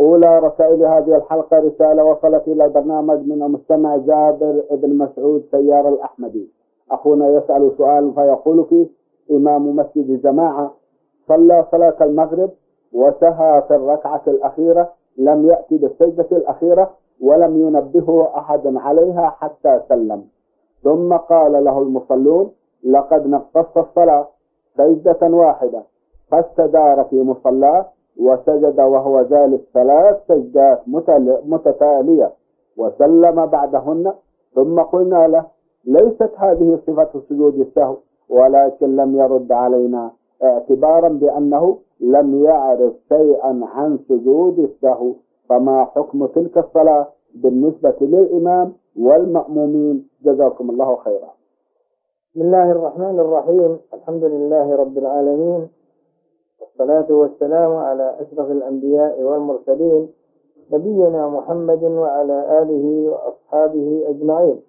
أولى رسائل هذه الحلقة رسالة وصلت إلى البرنامج من المستمع جابر بن مسعود سيار الأحمدي. أخونا يسأل سؤال فيقول فيه: إمام مسجد جماعة صلى صلاة المغرب وسهى في الركعة الأخيرة، لم يأتي بالسجدة الأخيرة ولم ينبهه أحد عليها حتى سلم، ثم قال له المصلون: لقد نقصت الصلاة سجدة واحدة، فاستدار في مصلاه وسجد وهو جالس 3 سجدات متتالية وسلم بعدهن. ثم قلنا له: ليست هذه صفة سجود السهو، ولكن لم يرد علينا اعتبارا بأنه لم يعرف شيئا عن سجود السهو، فما حكم تلك الصلاة بالنسبة للإمام والمأمومين؟ جزاكم الله خيرا. بسم الله الرحمن الرحيم. الحمد لله رب العالمين، والصلاة والسلام على أشرف الأنبياء والمرسلين، نبينا محمد وعلى آله وأصحابه أجمعين.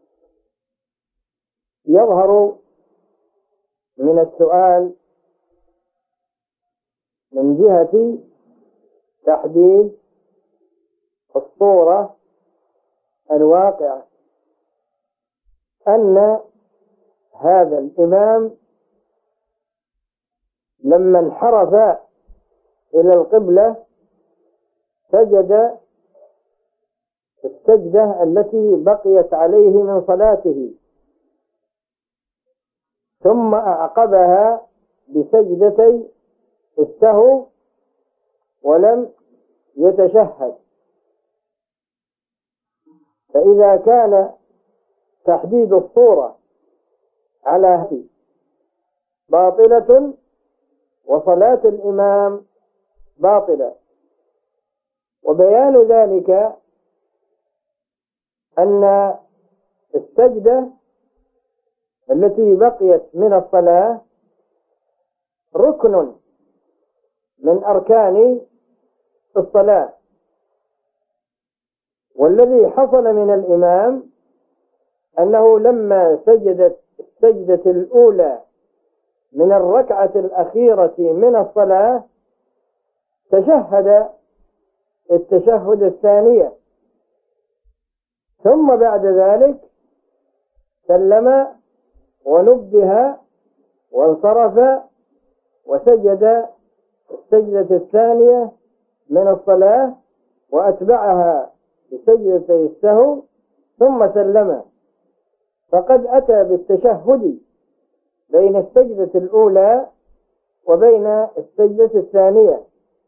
يظهر من السؤال من جهة تحديد الصورة الواقعة أن هذا الإمام لما انحرف إلى القبلة سجد السجدة التي بقيت عليه من صلاته، ثم أعقبها بسجدتي السهو ولم يتشهد. فإذا كان تحديد الصورة على هذه باطلة وصلاة الإمام باطلة، وبيان ذلك أن السجدة التي بقيت من الصلاة ركن من أركان الصلاة، والذي حصل من الإمام أنه لما سجدت السجدة الأولى من الركعة الأخيرة من الصلاة تشهد التشهد الثانية، ثم بعد ذلك سلم ونبه وانصرف وسجد السجدة الثانية من الصلاة وأتبعها بسجدتي السهو ثم سلم، فقد أتى بالتشهد بين السجدة الأولى وبين السجدة الثانية،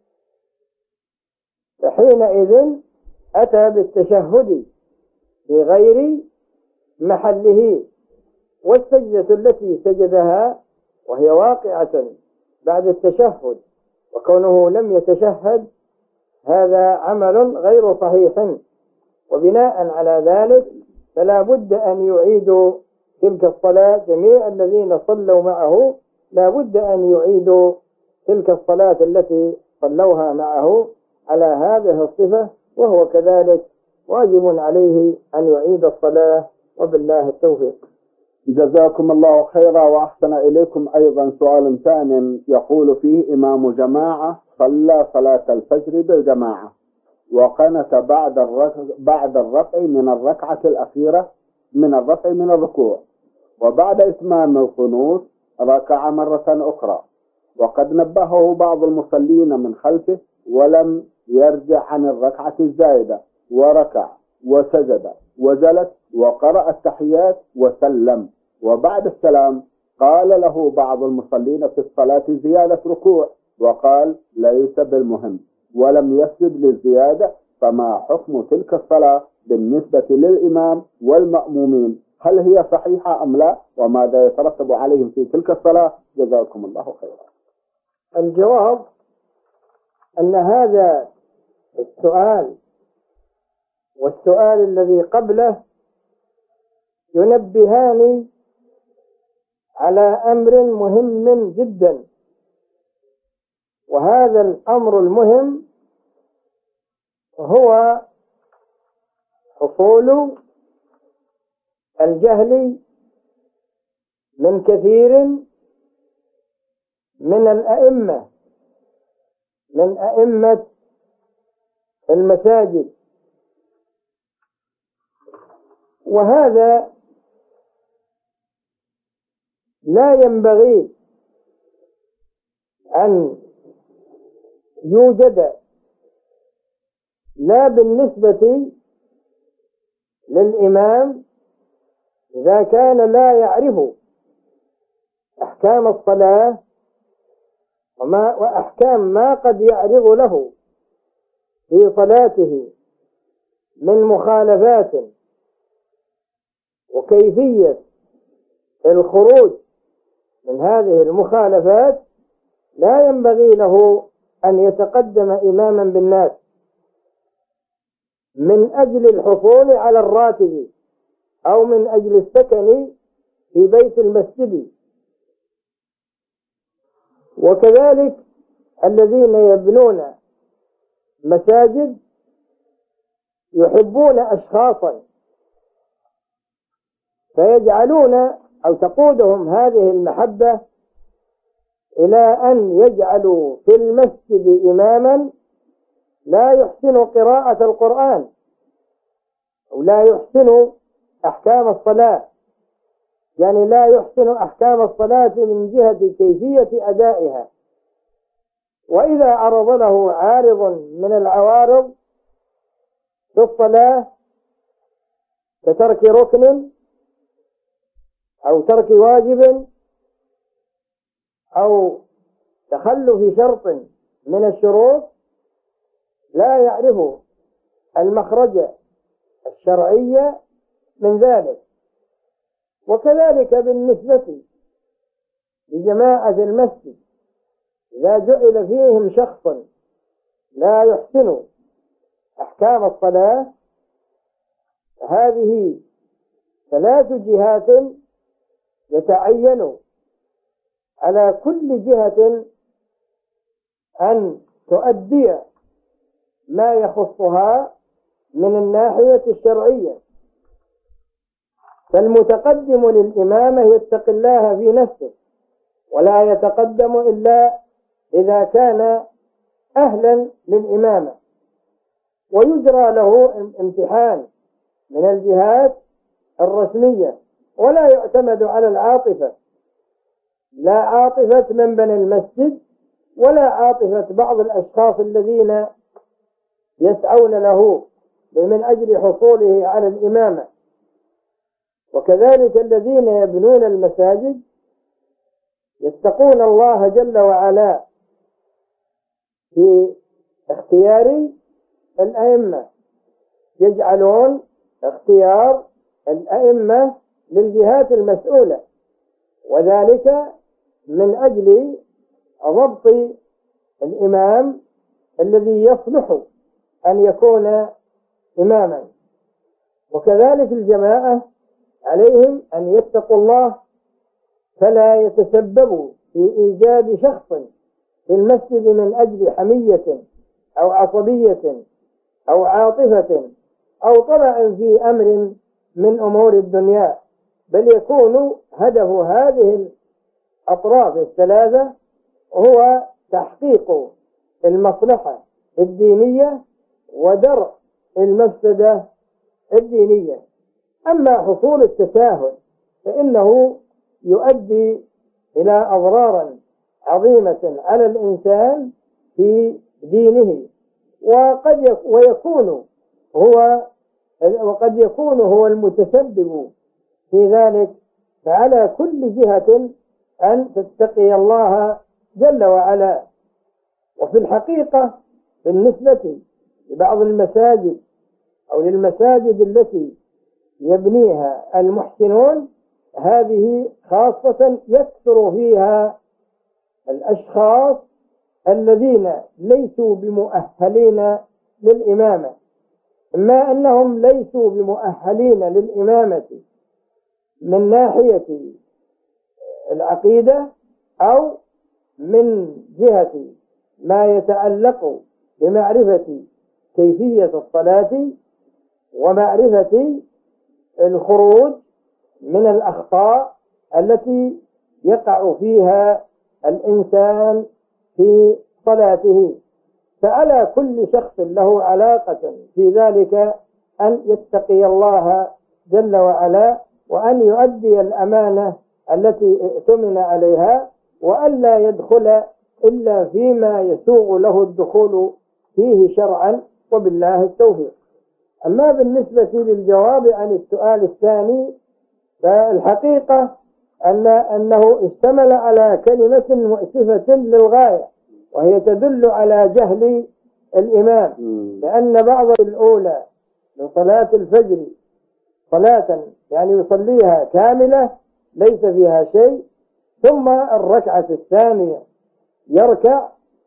فحينئذ أتى بالتشهد في غير محله. والسجدة التي سجدها وهي واقعة بعد التشهد وكونه لم يتشهد هذا عمل غير صحيح، وبناء على ذلك فلا بد أن يعيدوا تلك الصلاة. جميع الذين صلوا معه لا بد أن يعيدوا تلك الصلاة التي صلوها معه على هذه الصفة، وهو كذلك واجب عليه أن يعيد الصلاة، وبالله التوفيق. جزاكم الله خيرا وأحسن إليكم. أيضا سؤال ثاني يقول فيه: إمام جماعة صلى صلاة الفجر بالجماعة وقنت بعد الرفع من الركعة الأخيرة من الركوع، وبعد إتمام القنوت ركع مرة أخرى، وقد نبهه بعض المصلين من خلفه ولم يرجع عن الركعة الزائدة، وركع وسجد وجلس وقرأ التحيات وسلم، وبعد السلام قال له بعض المصلين في الصلاة زيادة ركوع، وقال ليس بالمهم ولم يسجد للزيادة، فما حكم تلك الصلاة بالنسبة للإمام والمأمومين؟ هل هي صحيحة أم لا؟ وماذا يترتب عليهم في تلك الصلاة؟ جزاكم الله خيرا. الجواب أن هذا السؤال والسؤال الذي قبله ينبهان على أمر مهم جدا، وهذا الأمر المهم هو حصول الجهل من كثير من الأئمة، من أئمة المساجد. وهذا لا ينبغي أن يوجد لا بالنسبة للإمام إذا كان لا يعرف أحكام الصلاة وأحكام ما قد يعرض له في صلاته من مخالفات وكيفية الخروج من هذه المخالفات، لا ينبغي له أن يتقدم إماما بالناس من أجل الحصول على الراتب أو من أجل السكن في بيت المسجد. وكذلك الذين يبنون مساجد يحبون أشخاصا فيجعلون أو تقودهم هذه المحبة إلى أن يجعلوا في المسجد إماما لا يحسن قراءة القرآن أو لا يحسن أحكام الصلاة، يعني لا يحسن أحكام الصلاة من جهة كيفية أدائها. وإذا عرض له عارض من العوارض في الصلاة كترك ركن أو ترك واجب أو تخلف شرط من الشروط، لا يعرف المخرج الشرعي من ذلك. وكذلك بالنسبة لجماعة المسجد إذا جعل فيهم شخص لا يحسن أحكام الصلاة، هذه 3 جهات يتعين على كل جهة أن تؤدي ما يخصها من الناحية الشرعية. فالمتقدم للإمامة يتقي الله في نفسه ولا يتقدم إلا إذا كان أهلا للإمامة، ويجرى له امتحان من الجهات الرسمية، ولا يعتمد على العاطفة، لا عاطفة من بني المسجد ولا عاطفة بعض الأشخاص الذين يسعون له من أجل حصوله على الإمامة. وكذلك الذين يبنون المساجد يتقون الله جل وعلا في اختيار الأئمة، يجعلون اختيار الأئمة للجهات المسؤولة، وذلك من أجل ضبط الإمام الذي يصلح أن يكون إماما. وكذلك الجماعة عليهم أن يتقوا الله فلا يتسببوا في إيجاد شخص في المسجد من أجل حمية أو عصبية أو عاطفة أو طمع في أمر من أمور الدنيا، بل يكون هدف هذه الأطراف الثلاثة هو تحقيق المصلحة الدينية ودرء المفسدة الدينية. أما حصول التساهل فإنه يؤدي إلى أضرار عظيمة على الإنسان في دينه، وقد يكون هو المتسبب في ذلك. فعلى كل جهة أن تتقي الله جل وعلا. وفي الحقيقة بالنسبة لبعض المساجد أو للمساجد التي يبنيها المحسنون، هذه خاصة يكثر فيها الأشخاص الذين ليسوا بمؤهلين للإمامة، إما أنهم ليسوا بمؤهلين للإمامة من ناحية العقيدة أو من جهة ما يتعلق بمعرفة كيفية الصلاة ومعرفة الخروج من الأخطاء التي يقع فيها الإنسان في صلاته. فعلى كل شخص له علاقة في ذلك أن يتقي الله جل وعلا، وأن يؤدي الأمانة التي ائتمن عليها، وأن لا يدخل إلا فيما يسوغ له الدخول فيه شرعا، وبالله التوفيق. أما بالنسبة للجواب عن السؤال الثاني، فالحقيقة أنه اشتمل على كلمة مؤسفة للغاية، وهي تدل على جهل الإمام، لأن بعض الأولى من صلاة الفجر صلاة يعني يصليها كاملة ليس فيها شيء، ثم الركعة الثانية يركع،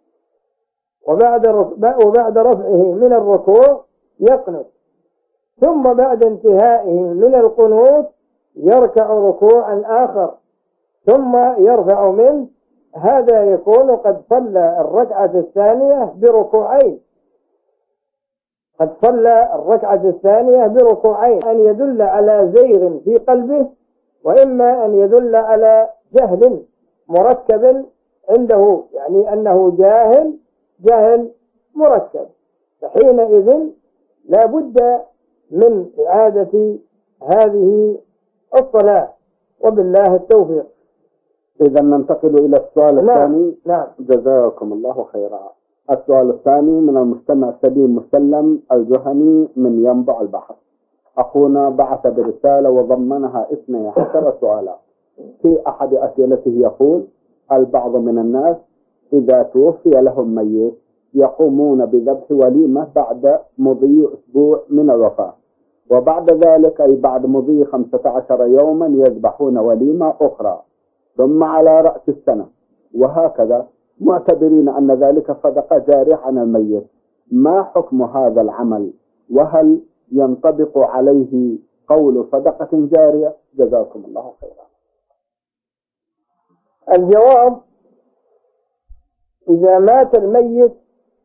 وبعد رفعه من الركوع يقنت، ثم بعد انتهائه من القنوت يركع ركوعا آخر ثم يرفع منه. هذا يكون قد صلى الركعة الثانية بركوعين، قد صلى الركعة الثانية بركوعين، أن يدل على زيغ في قلبه، وإما أن يدل على جهل مركب عنده، يعني أنه جاهل مركب، فحينئذ لا بد من إعادة هذه الصلاة، وبالله التوفيق. إذا ننتقل إلى السؤال الثاني. نعم. جزاكم الله خيرا. السؤال الثاني من المستمع سليم مسلم الجهني من ينبع البحر. أخونا بعث برسالة وضمنها 12 سؤالا. في أحد أسئلته يقول: البعض من الناس إذا توفي لهم ميت يقومون بذبح وليمة بعد مضي أسبوع من الوفاة، وبعد ذلك أي بعد مضي 15 يوما يذبحون وليمة أخرى، ثم على رأس السنة، وهكذا، معتبرين أن ذلك صدقة جارية عن الميت. ما حكم هذا العمل؟ وهل ينطبق عليه قول صدقة جارية؟ جزاكم الله خيرا. الجواب: إذا مات الميت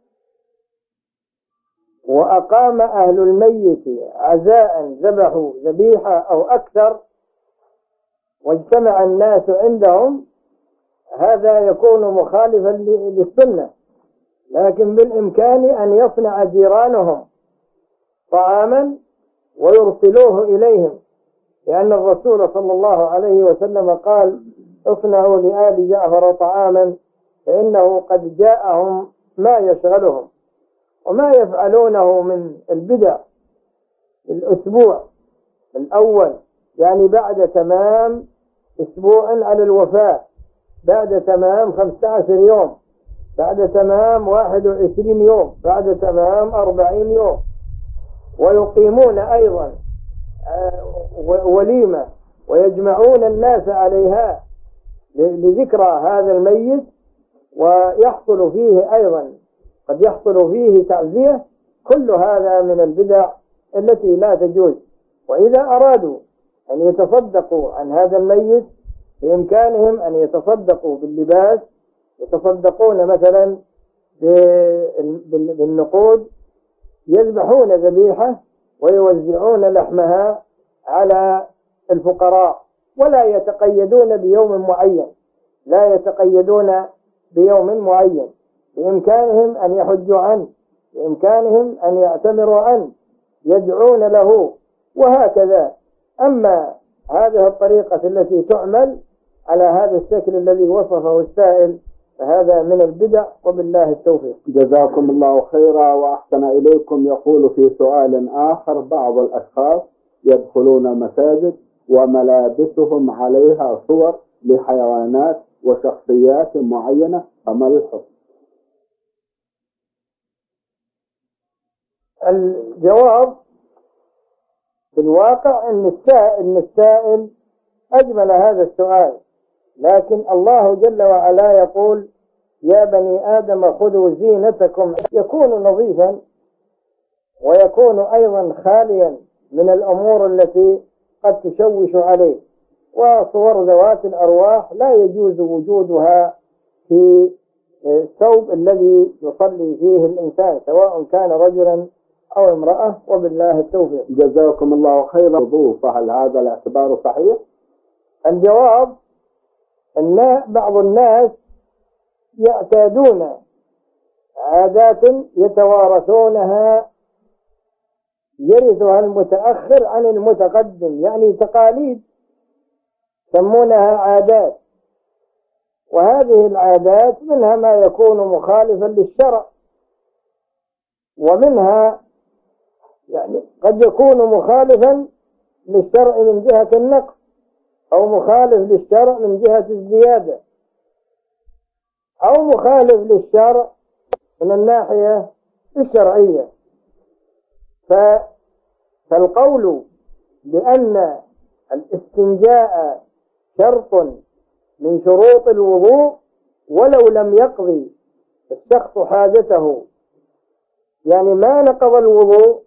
وأقام أهل الميت عزاء ذبحوا ذبيحة أو أكثر واجتمع الناس عندهم، هذا يكون مخالفا للسنة، لكن بالإمكان أن يصنع جيرانهم طعاما ويرسلوه إليهم، لأن الرسول صلى الله عليه وسلم قال: اصنعوا لآل جعفر طعاما فإنه قد جاءهم ما يشغلهم. وما يفعلونه من البدع الأسبوع الأول، يعني بعد تمام أسبوع على الوفاة، بعد تمام 15 يوم، بعد تمام 21 يوم، بعد تمام 40 يوم، ويقيمون أيضا وليمة ويجمعون الناس عليها لذكرى هذا الميت، ويحصل فيه أيضا قد يحصل فيه تعزية. كل هذا من البدع التي لا تجوز. وإذا أرادوا أن يتصدقوا عن هذا الميت بإمكانهم أن يتصدقوا باللباس، يتصدقون مثلا بالنقود، يذبحون ذبيحة ويوزعون لحمها على الفقراء، ولا يتقيدون بيوم معين، لا يتقيدون بيوم معين. بإمكانهم أن يحجوا عنه، بإمكانهم أن يعتمروا عنه، يدعون له، وهكذا. أما هذه الطريقة التي تعمل على هذا الشكل الذي وصفه السائل فهذا من البدع، وبالله التوفيق. جزاكم الله خيرا وأحسن إليكم. يقول في سؤال آخر: بعض الأشخاص يدخلون المساجد وملابسهم عليها صور لحيوانات وشخصيات معينة، فما الحكم؟ الجواب: في الواقع أن السائل أجمل هذا السؤال، لكن الله جل وعلا يقول: يا بني آدم خذوا زينتكم. يكون نظيفا ويكون أيضا خاليا من الأمور التي قد تشوش عليه. وصور ذوات الأرواح لا يجوز وجودها في الثوب الذي يصلي فيه الإنسان، سواء كان رجلا أو امرأة، وبالله التوفيق. جزاكم الله خيرا. فهل هذا الاعتبار صحيح؟ الجواب: أن بعض الناس يعتادون عادات يتوارثونها، يرثها المتأخر عن المتقدم، يعني تقاليد يسمونها عادات. وهذه العادات منها ما يكون مخالفا للشرع، ومنها يعني قد يكون مخالفا للشرع من جهة النقص، أو مخالف للشرع من جهة الزيادة، أو مخالف للشرع من الناحية الشرعية. فالقول بأن الاستنجاء شرط من شروط الوضوء ولو لم يقضي الشخص حاجته، يعني ما نقض الوضوء،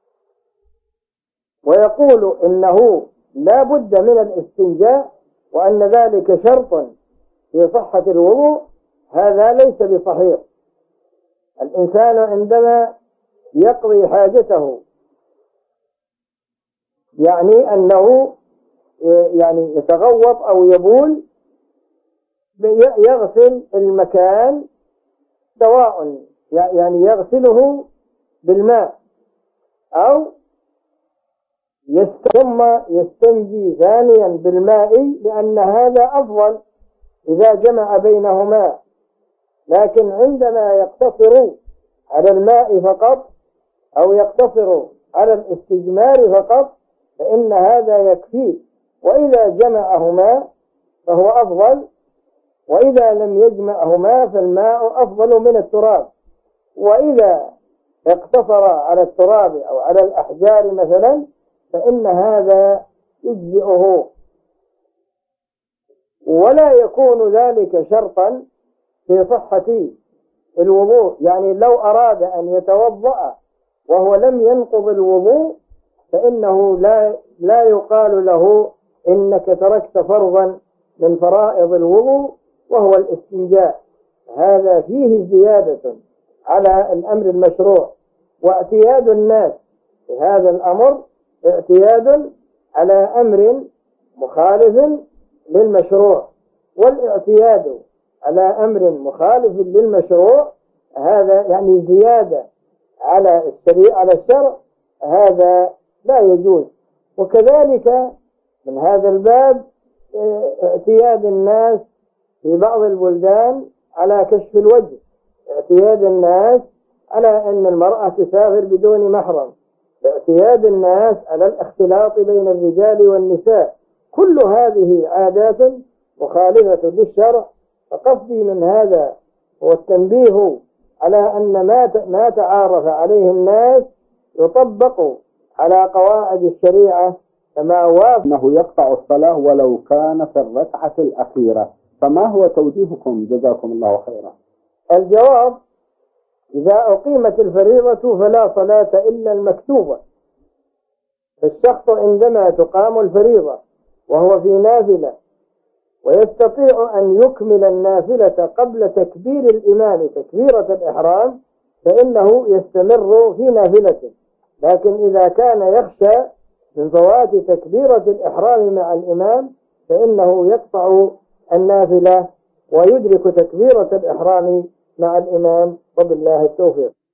ويقول إنه لا بد من الاستنجاء وأن ذلك شرط في صحة الوضوء، هذا ليس بصحيح. الإنسان عندما يقضي حاجته يعني أنه يعني يتغوط أو يبول، يغسل المكان سواء يعني يغسله بالماء أو ثم يستنجي ثانيا بالماء، لأن هذا أفضل إذا جمع بينهما. لكن عندما يقتصر على الماء فقط أو يقتصر على الاستجمار فقط فإن هذا يكفي، وإذا جمعهما فهو أفضل، وإذا لم يجمعهما فالماء أفضل من التراب. وإذا اقتصر على التراب أو على الأحجار مثلا فإن هذا يجزئه، ولا يكون ذلك شرطا في صحة الوضوء. يعني لو أراد أن يتوضأ وهو لم ينقض الوضوء فإنه لا يقال له إنك تركت فرضا من فرائض الوضوء وهو الاستنجاء. هذا فيه زيادة على الأمر المشروع، واعتياد الناس في هذا الأمر اعتياد على أمر مخالف للمشروع، والاعتياد على أمر مخالف للمشروع هذا يعني زيادة على الشريعة على الشرع، هذا لا يجوز. وكذلك من هذا الباب اعتياد الناس في بعض البلدان على كشف الوجه، اعتياد الناس على أن المرأة تسافر بدون محرم، اعتياد الناس على الاختلاط بين الرجال والنساء، كل هذه عادات مخالفة للشرع. فقصدي من هذا هو التنبيه على أن ما تعارف عليه الناس يطبق على قواعد الشريعة كما وافق. أنه يقطع الصلاة ولو كان في الركعة الأخيرة، فما هو توجيهكم جزاكم الله خيرا؟ الجواب: إذا أقيمت الفريضة فلا صلاة إلا المكتوبة. الشخص عندما تقام الفريضة وهو في نافلة ويستطيع أن يكمل النافلة قبل تكبير الإمام تكبيرة الإحرام فإنه يستمر في نافلته. لكن إذا كان يخشى من فوات تكبيرة الإحرام مع الإمام فإنه يقطع النافلة ويدرك تكبيرة الإحرام مع الإمام، وبالله التوفيق.